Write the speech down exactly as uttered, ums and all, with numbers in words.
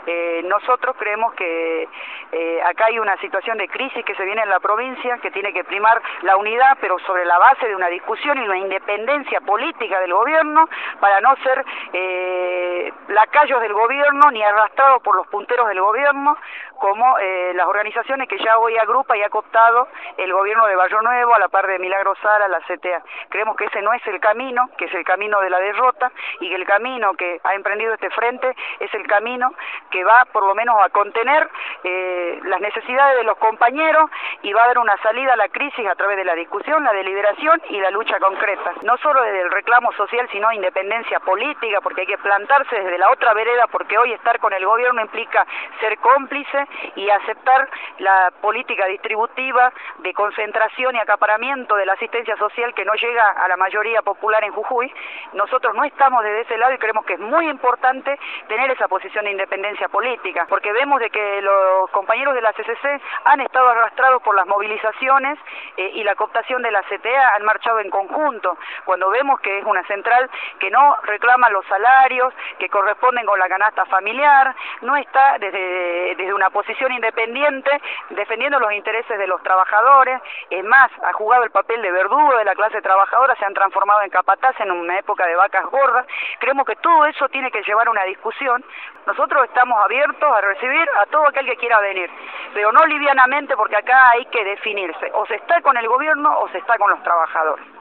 Eh, nosotros creemos que eh, acá hay una situación de crisis que se viene en la provincia, que tiene que primar la unidad, pero sobre la base de una discusión y una independencia política del gobierno, para no ser eh, lacayos del gobierno ni arrastrados por los punteros del gobierno, como eh, las organizaciones que ya hoy agrupa y ha cooptado el gobierno de Barrio Nuevo, a la par de Milagro Sala, la C T A. Creemos que ese no es el camino, que es el camino de la derrota, y que el camino que ha emprendido este frente es el camino que va por lo menos a contener eh, las necesidades de los compañeros, y va a dar una salida a la crisis a través de la discusión, la deliberación y la lucha concreta. No solo desde el reclamo social, sino independencia política, porque hay que plantarse desde la otra vereda, porque hoy estar con el gobierno implica ser cómplice y aceptar la política distributiva de concentración y acaparamiento de la asistencia social que no llega a la mayoría popular en Jujuy. Nosotros no estamos desde ese lado y creemos que es muy importante tener esa posición de independencia política, porque vemos de que los compañeros de la C C C han estado arrastrados por las movilizaciones eh, y la cooptación de la C T A, han marchado en conjunto, cuando vemos que es una central que no reclama los salarios que corresponden con la canasta familiar, no está desde, desde una posición independiente defendiendo los intereses de los trabajadores, es más, ha jugado el papel de verdugo de la clase trabajadora, se han transformado en capataz en una época de vacas gordas. Creemos que todo eso tiene que llevar a una discusión. Nosotros estamos abiertos a recibir a todo aquel que quiera venir, pero no livianamente, porque acá hay que definirse, o se está con el gobierno o se está con los trabajadores.